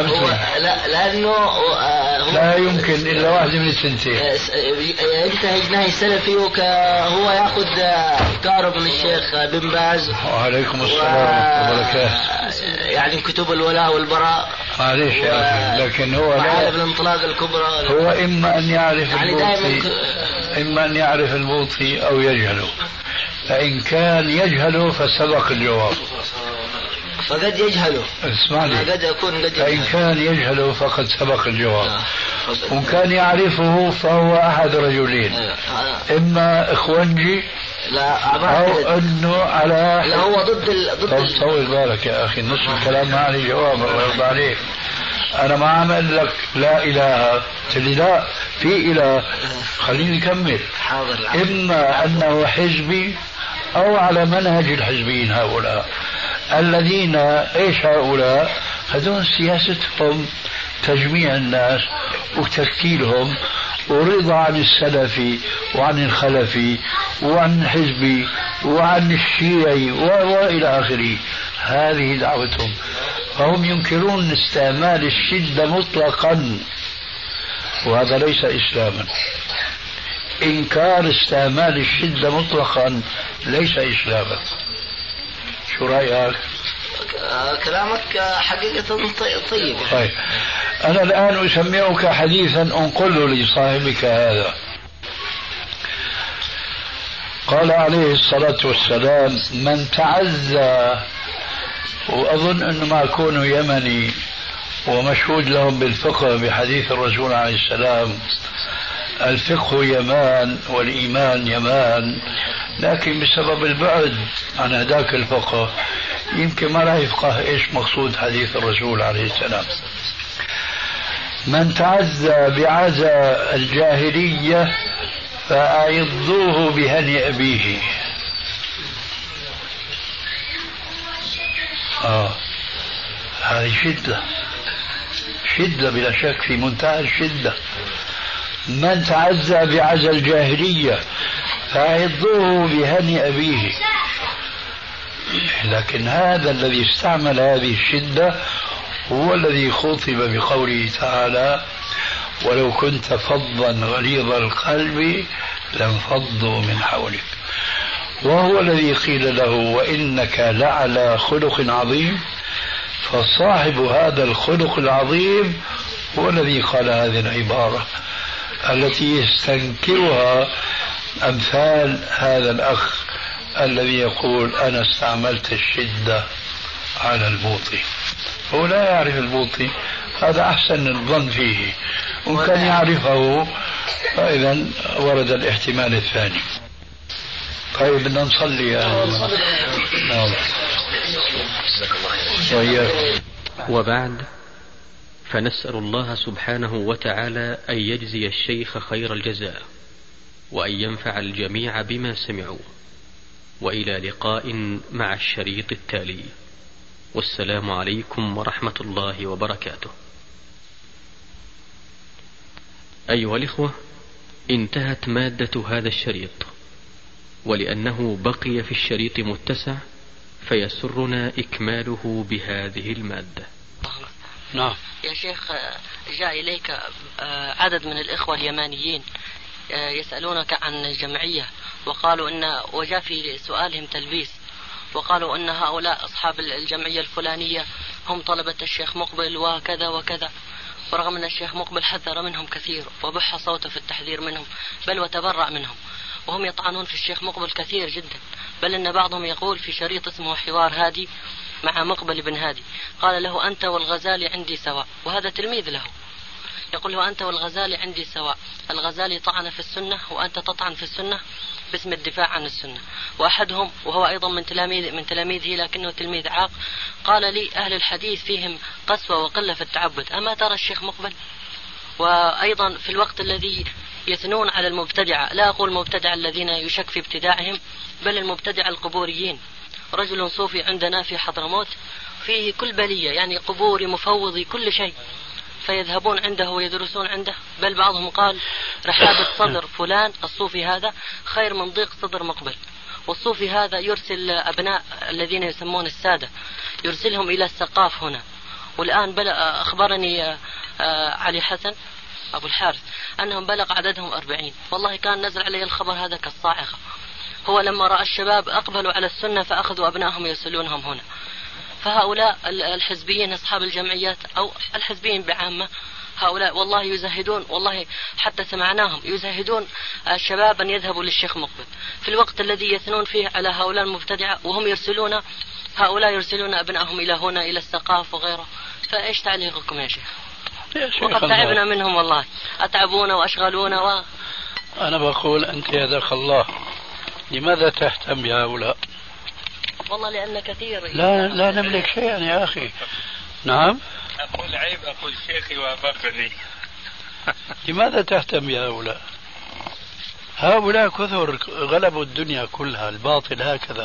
لأنه لا يمكن إلا واحدة من الثنتين. ينتهج نهي سلفي، هو يأخذ أفكاره من الشيخ بن باز. وعليكم السلام ورحمة الله وبركاته. يعني كتب الولاء والبراء. معليش يا أخي، لكن هو عالم الانطلاق الكبرى. هو إما أن يعرف يعني البوطي، إما أن يعرف البوطي أو يجهله. فإن كان يجهله فسبق الجواب. فقد يجهله. اسمعني. قد يكون قد يجهله. فإن كان يجهله فقد سبق الجواب. وإن كان يعرفه فهو أحد رجلين، إما إخوانجي أو أنه على لا هو ضد طول بالك يا أخي، نص الكلام ما عليه جواب. الله يرضى عليك، أنا ما عمل لك لا إله تلي لا في إله، خليني أكمل. إما أنه حزبي أو على منهج الحزبيين هؤلاء الذين إيش هؤلاء؟ هذول سياستهم تجميع الناس وتشكيلهم ورضا عن السلفي وعن الخلفي وعن الحزبي وعن الشيعي وإلى آخره. هذه دعوتهم، فهم ينكرون استعمال الشدة مطلقا، وهذا ليس إسلاما. إنكار استعمال الشدة مطلقا ليس إسلاما. شو رأيك؟ كلامك حقيقة طيب. طيب أنا الآن أسمعك حديثا أنقله لصاحبك هذا. قال عليه الصلاة والسلام: من تعزى، وأظن أنه ما كونه يمني ومشهود لهم بالفقه بحديث الرسول عليه السلام: الفقه يمان والإيمان يمان، لكن بسبب البعد عن هذاك الفقه يمكن ما لا يفقه إيش مقصود حديث الرسول عليه السلام. من تعزى بعزى الجاهلية فأعضوه بهني أبيه. هذه شدة بلا شك، في منتهى الشدة. من تعزى بعزى الجاهلية فأعضوه بهني أبيه. لكن هذا الذي استعمل هذه الشدة هو الذي خطب بقوله تعالى: ولو كنت فظا غليظ القلب لانفضوا من حولك. وهو الذي قيل له وإنك لعلى خلق عظيم، فصاحب هذا الخلق العظيم هو الذي قال هذه العبارة التي يستنكرها أمثال هذا الأخ الذي يقول أنا استعملت الشدة على البوطي. هو لا يعرف البوطي، هذا أحسن الظن فيه، وإن كان يعرفه فإذا ورد الاحتمال الثاني. طيب بدنا نصلي نعم. وبعد، فنسأل الله سبحانه وتعالى أن يجزي الشيخ خير الجزاء، وأن ينفع الجميع بما سمعوا، وإلى لقاء مع الشريط التالي، والسلام عليكم ورحمة الله وبركاته. أيها الإخوة، انتهت مادة هذا الشريط، ولأنه بقي في الشريط متسع فيسرنا إكماله بهذه المادة. نعم يا شيخ، جاء إليك عدد من الإخوة اليمانيين يسألونك عن جمعية، وقالوا إن وجاء في سؤالهم تلبيس، وقالوا أن هؤلاء أصحاب الجمعية الفلانية هم طلبة الشيخ مقبل وكذا وكذا، ورغم أن الشيخ مقبل حذر منهم كثير وبح صوته في التحذير منهم بل وتبرأ منهم، وهم يطعنون في الشيخ مقبل كثير جدا، بل أن بعضهم يقول في شريط اسمه حوار هادي مع مقبل بن هادي، قال له أنت والغزالي عندي سواء، وهذا تلميذ له، يقول له أنت والغزالي عندي سواء، الغزالي طعن في السنة وأنت تطعن في السنة باسم الدفاع عن السنة. وأحدهم وهو أيضا من تلاميذه لكنه تلميذ عاق قال لي أهل الحديث فيهم قسوة وقلة في التعبد، أما ترى الشيخ مقبل؟ وأيضا في الوقت الذي يثنون على المبتدعة، لا أقول المبتدعة الذين يشك في ابتداعهم، بل المبتدعة القبوريين. رجل صوفي عندنا في حضرموت فيه كل بلية، يعني قبوري مفوضي كل شيء، فيذهبون عنده ويدرسون عنده، بل بعضهم قال رحابة صدر فلان الصوفي هذا خير من ضيق صدر مقبل. والصوفي هذا يرسل أبناء الذين يسمون السادة، يرسلهم إلى السقاف هنا. والآن أخبرني علي حسن أبو الحارث أنهم بلغ عددهم 40، والله كان نزل عليه الخبر هذا كالصاعقة. هو لما رأى الشباب أقبلوا على السنة فأخذوا أبنائهم يرسلونهم هنا. فهؤلاء الحزبيين أصحاب الجمعيات أو الحزبيين بعامة، هؤلاء والله يزهدون، والله حتى سمعناهم يزهدون الشباب أن يذهبوا للشيخ مقبل في الوقت الذي يثنون فيه على هؤلاء المبتدعة، وهم هؤلاء يرسلون أبنائهم إلى هنا إلى السقاف وغيره. فإيش تعليقكم يا شيخ؟ وقد تعبنا منهم والله، أتعبونا وأشغلونا أنا بقول أنت يا ذاك الله لماذا تهتم بهؤلاء؟ والله لأن كثير لا نملك شيئا يا أخي. نعم أقول عيب أقول شيخي وأبقني. لماذا تهتم بهؤلاء؟ هؤلاء كثر غلبوا الدنيا كلها، الباطل هكذا.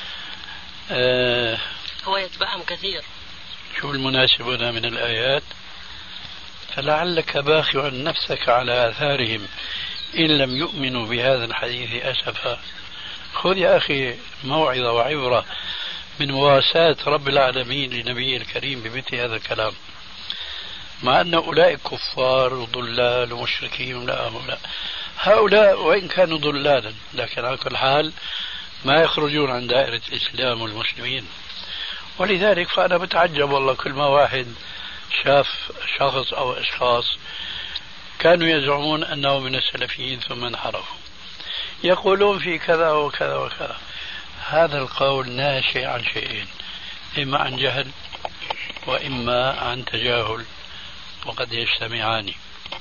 هو يتبعهم كثير. شو المناسب هنا من الآيات؟ فلعلك باخع نفسك على آثارهم إن لم يؤمنوا بهذا الحديث أسفا. خذ يا أخي موعظة وعبرة من مواساة رب العالمين لنبيه الكريم بمثل هذا الكلام، مع أن أولئك كفار وضلال ومشركين. لا هؤلاء وإن كانوا ضلالا لكن على كل حال ما يخرجون عن دائرة الإسلام والمسلمين. ولذلك فأنا بتعجب والله كل ما واحد شاف شخص أو أشخاص كانوا يزعمون أنه من السلفيين ثم انحرفوا يقولون في كذا وكذا وكذا. هذا القول ناشئ عن شيئين، إما عن جهل وإما عن تجاهل، وقد يجتمعان.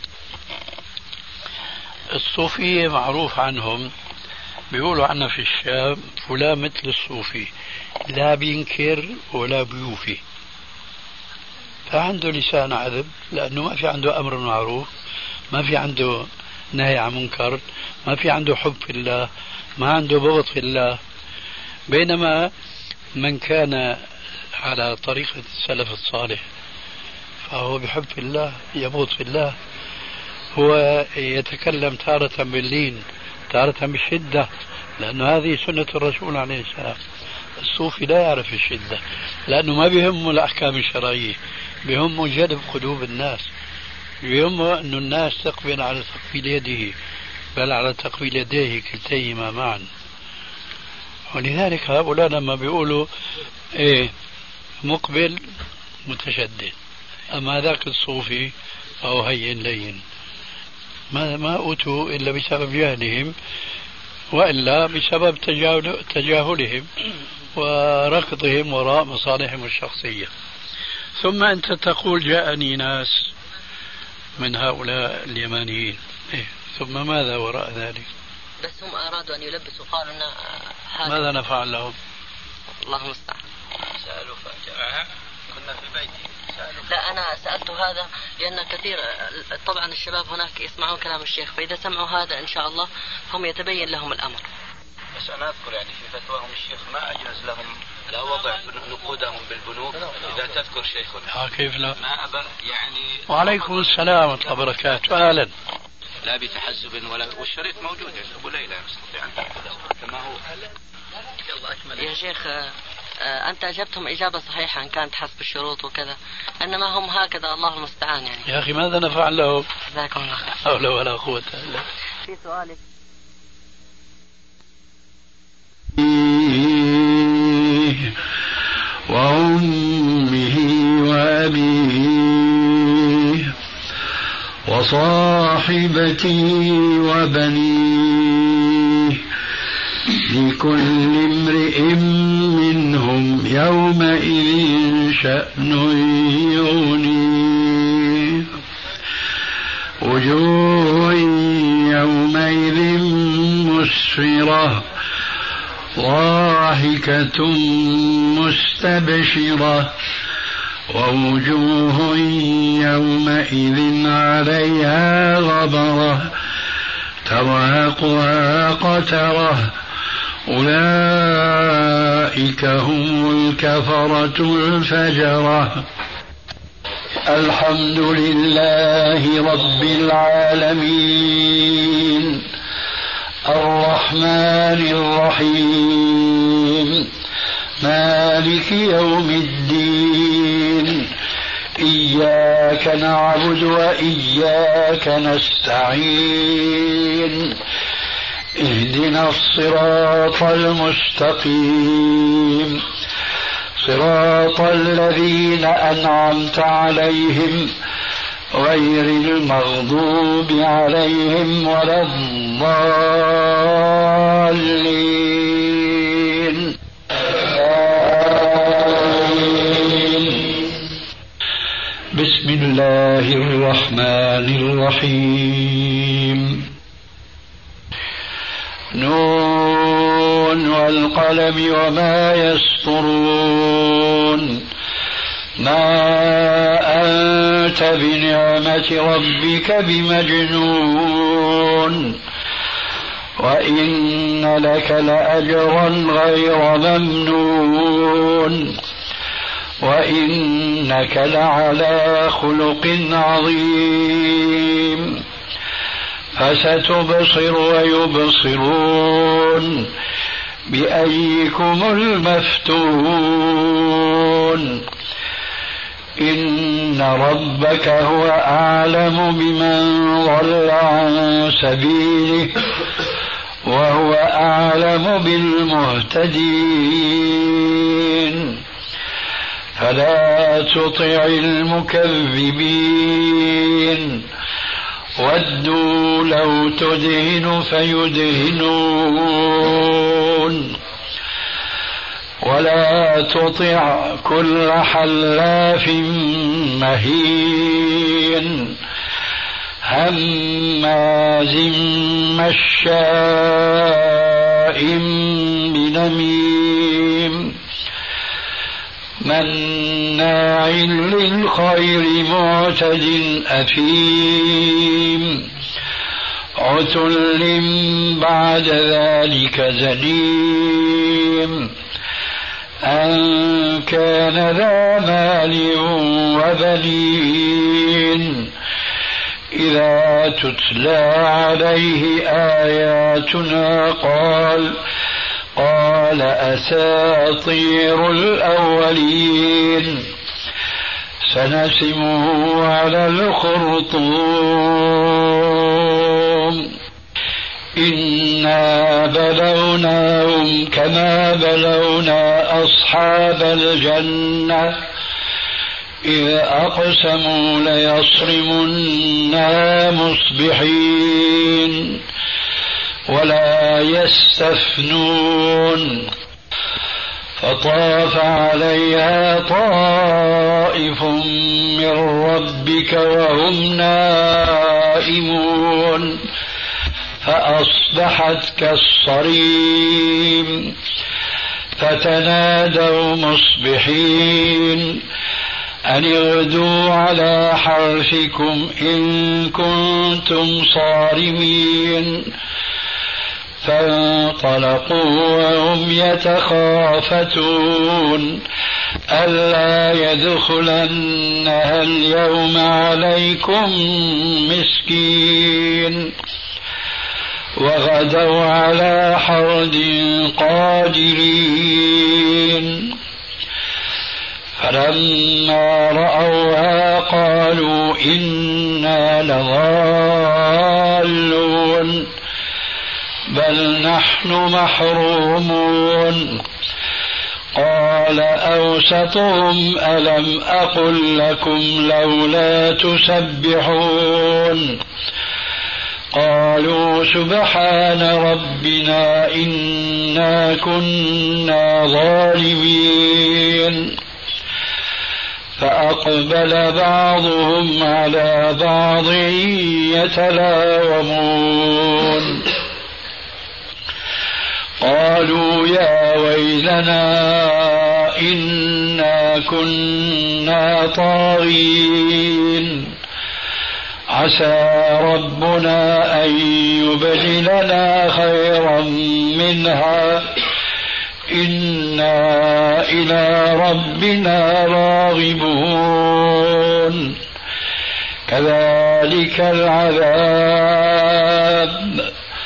الصوفية معروف عنهم، بيقولوا عنا في الشام فلان مثل الصوفي، لا بينكر ولا بيوفي، فعنده لسان عذب، لأنه ما في عنده أمر معروف، ما في عنده نهي عن منكر، ما في عنده حب في الله، ما عنده بغض في الله. بينما من كان على طريقة السلف الصالح فهو بحب في الله، يبغض في الله، هو يتكلم تارة باللين تارة بالشدة، لأنه هذه سنة الرسول عليه السلام. الصوفي لا يعرف الشدة لأنه ما بيهمه الأحكام الشرعية، بيهمه جلب قلوب الناس، بيهمه أن الناس تقبل على تقبيل يده بل على تقبيل يديه كلتيهما معا. ولذلك هؤلاء لما بيقولوا إيه مقبل متشدد، أما ذاك الصوفي فهو هين لين، ما أوتوا إلا بسبب جهلهم، وإلا بسبب تجاهلهم وركضهم وراء مصالحهم الشخصية. ثم أنت تقول جاءني ناس من هؤلاء اليمانيين، إيه؟ ثم ماذا وراء ذلك؟ بس هم أرادوا أن يلبسوا، قالوا أن ماذا نفعل لهم؟ الله المستعان. سألوا فأجابها كنا في بيتي. لا أنا سألت هذا لأن كثير طبعا الشباب هناك يسمعون كلام الشيخ، فإذا سمعوا هذا إن شاء الله هم يتبين لهم الأمر. بس أنا أذكر يعني في فتواهم الشيخ ما أجاز لهم لا وضع نقودهم بالبنوك إذا تذكر شيخنا. كيف لا؟ ما أبى يعني. وعليكم السلام ورحمة الله وبركاته. أهلا. لا بتحزب ولا، والشريط موجود يعني أبو ليلى يستطيع أن تأخذه كما هو. يا شيخ أنت أجبتهم إجابة صحيحة إن كانت حسب الشروط وكذا، إنما هم هكذا الله المستعان يعني. يا أخي ماذا نفعل لهم؟ جزاكم الله خير. حول ولا قوة إلا بالله. في سؤالك وأمه وأبيه وصاحبته وبنيه لكل امرئ منهم يومئذ شأن يغنيه وجوه يومئذ مسفرة ضاحكة مستبشرة ووجوه يومئذ عليها غبرة ترهقها قترة أولئك هم الكفرة الفجرة. الحمد لله رب العالمين الرحمن الرحيم مالك يوم الدين إياك نعبد وإياك نستعين اهدنا الصراط المستقيم صراط الذين أنعمت عليهم غير المغضوب عليهم ولا الضالين. بسم الله الرحمن الرحيم نون والقلم وما يسطرون ما أنت بنعمة ربك بمجنون وإن لك لأجرا غير ممنون وإنك لعلى خلق عظيم فستبصر ويبصرون بأيكم المفتون إن ربك هو أعلم بمن ضل عن سبيله وهو أعلم بالمهتدين فلا تطع المكذبين ودوا لو تدهن فيدهنون ولا تطع كل حلاف مهين هماز مشاء بنميم مناع للخير معتد أثيم عتل بعد ذلك زنيم أن كان ذا مال وبنين إذا تتلى عليه آياتنا قال أساطير الأولين سنسمه على الخرطوم إنا بلوناهم كما بلونا أصحاب الجنة إذ أقسموا ليصرمنها مصبحين ولا يستثنون فطاف عليها طائف من ربك وهم نائمون فأصبحت كالصريم فتنادوا مصبحين أن اغدوا على حرثكم إن كنتم صارمين فانطلقوا وهم يتخافتون ألا يدخلنها اليوم عليكم مسكين وغدوا على حرد قادرين فلما رأوها قالوا إنا لضالون بل نحن محرومون قال أوسطهم ألم أقل لكم لولا تسبحون قالوا سبحان ربنا إنا كنا ظالمين فأقبل بعضهم على بعض يتلاومون قالوا يا ويلنا إنا كنا طاغين عسى ربنا أن يبدلنا خيرا منها إنا إلى ربنا راغبون كذلك العذاب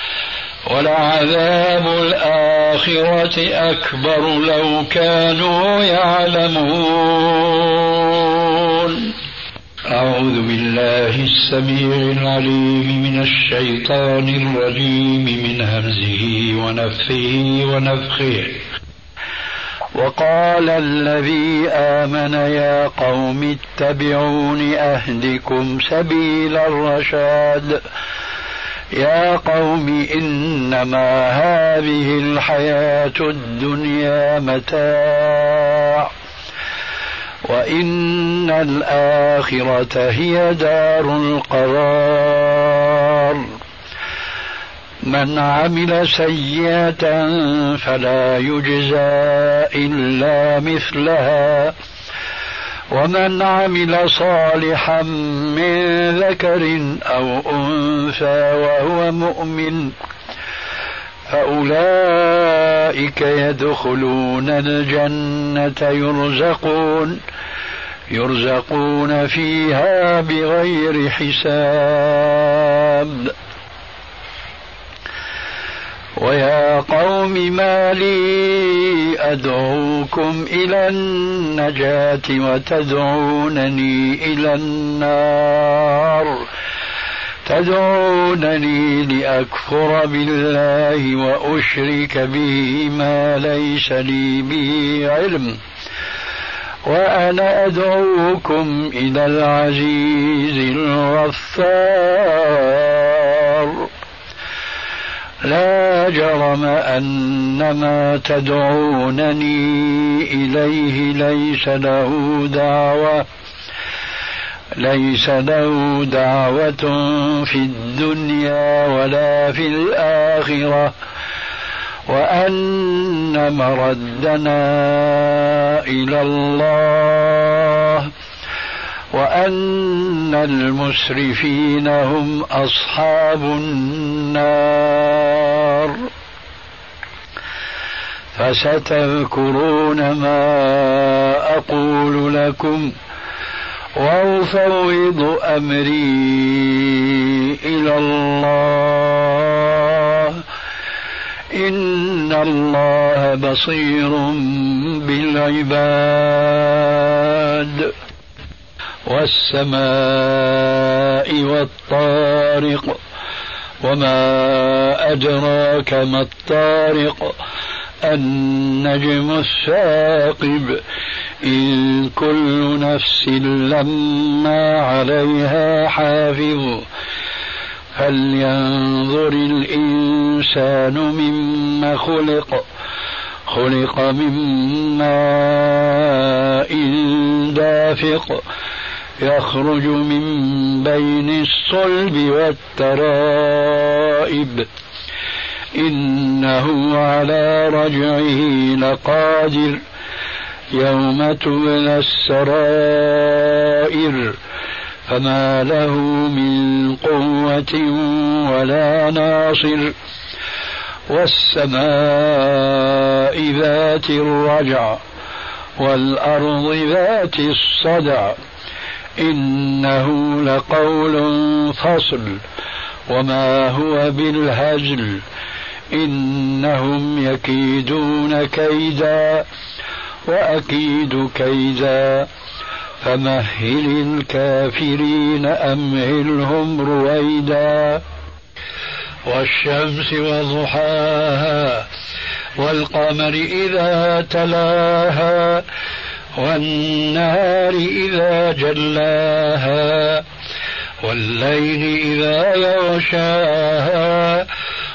ولعذاب الآخرة أكبر لو كانوا يعلمون. أعوذ بالله السميع العليم من الشيطان الرجيم من همزه ونفثه ونفخه. وقال الذي آمن يا قوم اتبعون أهدكم سبيل الرشاد يا قوم إنما هذه الحياة الدنيا متاع وإن الآخرة هي دار القرار من عمل سيئة فلا يجزى إلا مثلها ومن عمل صالحا من ذكر أو أنثى وهو مؤمن فأولئك يدخلون الجنة يرزقون فيها بغير حساب. ويا قوم ما لي أدعوكم إلى النجاة وتدعونني إلى النار تدعونني لأكفر بالله وأشرك به ما ليس لي به علم وأنا أدعوكم إلى العزيز الغفار. لا جرم أن ما تدعونني إليه ليس له دعوة في الدنيا ولا في الآخرة وأن مردنا إلى الله وأن المسرفين هم أصحاب النار. فستذكرون ما أقول لكم وأفوض أمري إلى الله إن الله بصير بالعباد. والسماء والطارق وما أدراك ما الطارق النجم الثاقب إن كل نفس لما عليها حافظ فلينظر الإنسان مما خلق من ماء دافق يخرج من بين الصلب والترائب إنه على رجعه لقادر يوم تبلى السرائر فما له من قوة ولا ناصر والسماء ذات الرجع والأرض ذات الصدع إنه لقول فصل وما هو بالهزل إنهم يكيدون كيدا وأكيد كيدا فمهل الكافرين أمهلهم رويدا والشمس وضحاها والقمر إذا تلاها والنهار إذا جلاها والليل إذا يغشاها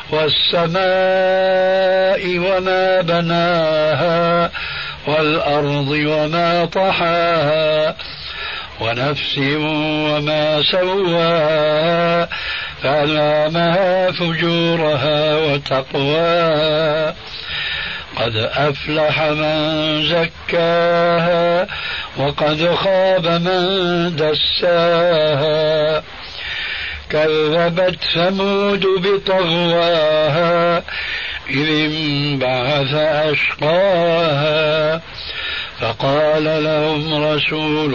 والسماء وما بناها والأرض وما طحاها ونفس وما سواها فألهمها فجورها وتقواها قد أفلح من زكاها وقد خاب من دساها كذبت ثمود بطغواها إذ انبعث أشقاها فقال لهم رسول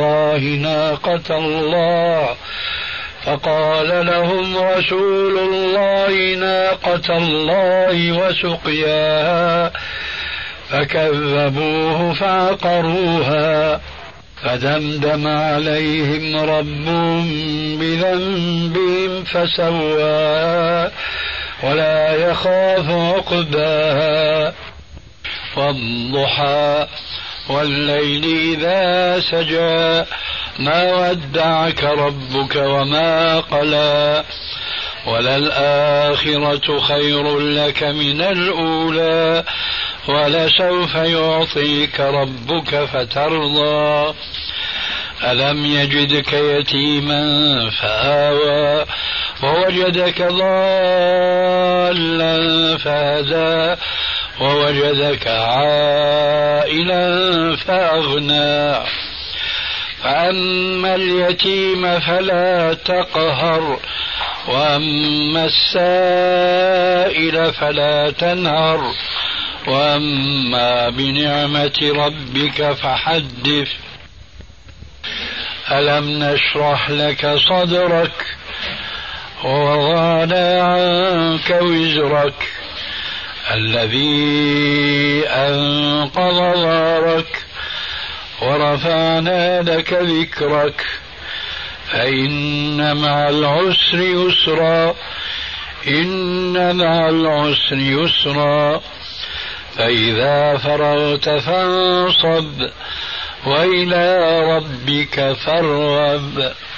الله ناقة الله وسقياها فكذبوه فعقروها فدمدم عليهم ربهم بذنبهم فسواها ولا يخاف عقباها والضحى والليل إذا سجى ما ودعك ربك وما قلى وللآخرة خير لك من الأولى ولسوف يعطيك ربك فترضى ألم يجدك يتيما فآوى ووجدك ضالا فهدى ووجدك عائلا فأغنى فأما اليتيم فلا تقهر وأما السائل فلا تنهر وأما بنعمة ربك فحدث ألم نشرح لك صدرك ووضعنا عنك وزرك الذي أنقض ظهرك ورفعنا لك ذكرك فإن مع العسر يسرا إن مع العسر يسرا فإذا فرغت فانصب وإلى ربك فارغب